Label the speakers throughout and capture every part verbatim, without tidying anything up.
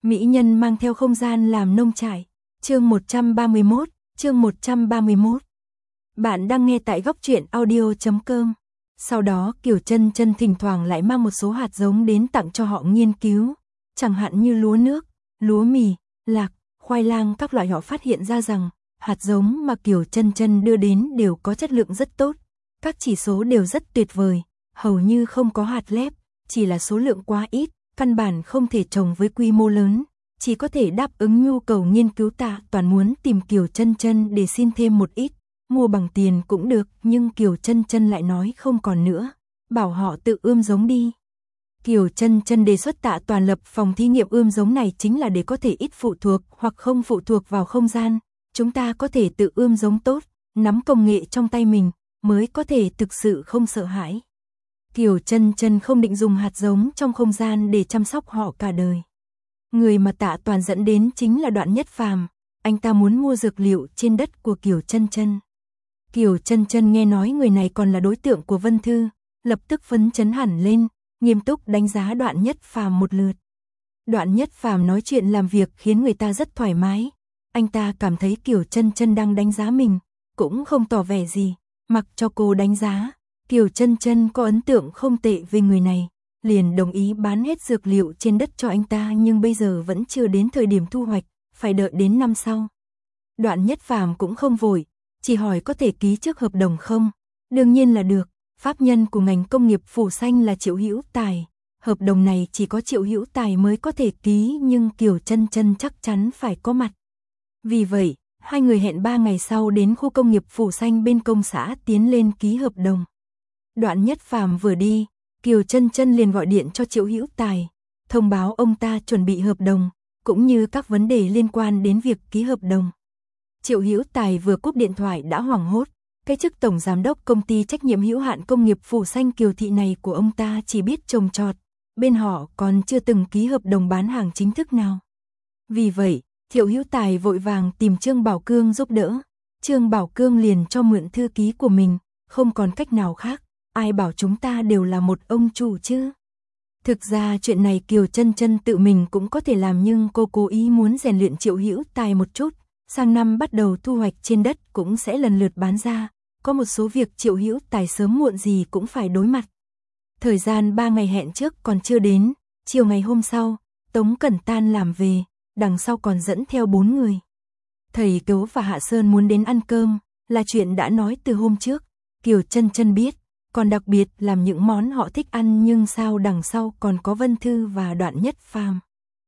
Speaker 1: Mỹ nhân mang theo không gian làm nông trại. Chương một trăm ba mươi mốt, chương một trăm ba mươi mốt. Bạn đang nghe tại góc truyện audio chấm com. Sau đó Kiều Chân Chân thỉnh thoảng lại mang một số hạt giống đến tặng cho họ nghiên cứu, chẳng hạn như lúa nước, lúa mì, lạc, khoai lang các loại. Họ phát hiện ra rằng hạt giống mà Kiều Chân Chân đưa đến đều có chất lượng rất tốt, các chỉ số đều rất tuyệt vời, hầu như không có hạt lép, chỉ là số lượng quá ít, căn bản không thể trồng với quy mô lớn, chỉ có thể đáp ứng nhu cầu nghiên cứu. Tạ Toàn muốn tìm Kiều Chân Chân để xin thêm một ít, mua bằng tiền cũng được, nhưng Kiều Chân Chân lại nói không còn nữa, bảo họ tự ươm giống đi. Kiều Chân Chân đề xuất Tạ Toàn lập phòng thí nghiệm ươm giống này chính là để có thể ít phụ thuộc hoặc không phụ thuộc vào không gian, chúng ta có thể tự ươm giống tốt, nắm công nghệ trong tay mình, mới có thể thực sự không sợ hãi. Kiều Chân Chân không định dùng hạt giống trong không gian để chăm sóc họ cả đời. Người mà Tạ Toàn dẫn đến chính là Đoạn Nhất Phàm, anh ta muốn mua dược liệu trên đất của Kiều Chân Chân. Kiều Chân Chân nghe nói người này còn là đối tượng của Vân Thư, lập tức phấn chấn hẳn lên, nghiêm túc đánh giá Đoạn Nhất Phàm một lượt. Đoạn Nhất Phàm nói chuyện làm việc khiến người ta rất thoải mái, anh ta cảm thấy Kiều Chân Chân đang đánh giá mình, cũng không tỏ vẻ gì, mặc cho cô đánh giá. Kiều Chân Chân có ấn tượng không tệ về người này, liền đồng ý bán hết dược liệu trên đất cho anh ta, nhưng bây giờ vẫn chưa đến thời điểm thu hoạch, phải đợi đến năm sau. Đoạn Nhất Phàm cũng không vội, chỉ hỏi có thể ký trước hợp đồng không? Đương nhiên là được, pháp nhân của ngành công nghiệp phủ xanh là Triệu Hữu Tài, hợp đồng này chỉ có Triệu Hữu Tài mới có thể ký, nhưng Kiều Chân Chân chắc chắn phải có mặt. Vì vậy, hai người hẹn ba ngày sau đến khu công nghiệp phủ xanh bên công xã tiến lên ký hợp đồng. Đoạn Nhất Phàm vừa đi, Kiều Chân Chân liền gọi điện cho Triệu Hữu Tài, thông báo ông ta chuẩn bị hợp đồng, cũng như các vấn đề liên quan đến việc ký hợp đồng. Triệu Hữu Tài vừa cúp điện thoại đã hoảng hốt, cái chức tổng giám đốc công ty trách nhiệm hữu hạn công nghiệp phủ xanh Kiều Thị này của ông ta chỉ biết trồng trọt, bên họ còn chưa từng ký hợp đồng bán hàng chính thức nào. Vì vậy, Triệu Hữu Tài vội vàng tìm Trương Bảo Cương giúp đỡ, Trương Bảo Cương liền cho mượn thư ký của mình, không còn cách nào khác. Ai bảo chúng ta đều là một ông chủ chứ? Thực ra chuyện này Kiều Chân Chân tự mình cũng có thể làm, nhưng cô cố ý muốn rèn luyện Triệu Hữu Tài một chút, sang năm bắt đầu thu hoạch trên đất cũng sẽ lần lượt bán ra, có một số việc Triệu Hữu Tài sớm muộn gì cũng phải đối mặt. Thời gian ba ngày hẹn trước còn chưa đến, chiều ngày hôm sau, Tống Cẩn tan làm về, đằng sau còn dẫn theo bốn người. Thầy Cấu và Hạ Sơn muốn đến ăn cơm, là chuyện đã nói từ hôm trước, Kiều Chân Chân biết. Còn đặc biệt làm những món họ thích ăn, nhưng sao đằng sau còn có Vân Thư và Đoạn Nhất Phàm.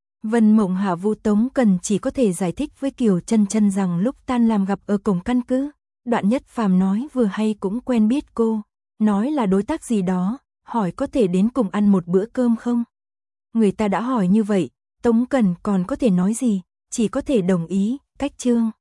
Speaker 1: Vân Mộng Hạ Vũ Tống Cần chỉ có thể giải thích với Kiều Chân Chân rằng lúc tan làm gặp ở cổng căn cứ, Đoạn Nhất Phàm nói vừa hay cũng quen biết cô, nói là đối tác gì đó, hỏi có thể đến cùng ăn một bữa cơm không. Người ta đã hỏi như vậy, Tống Cần còn có thể nói gì, chỉ có thể đồng ý, cách chương.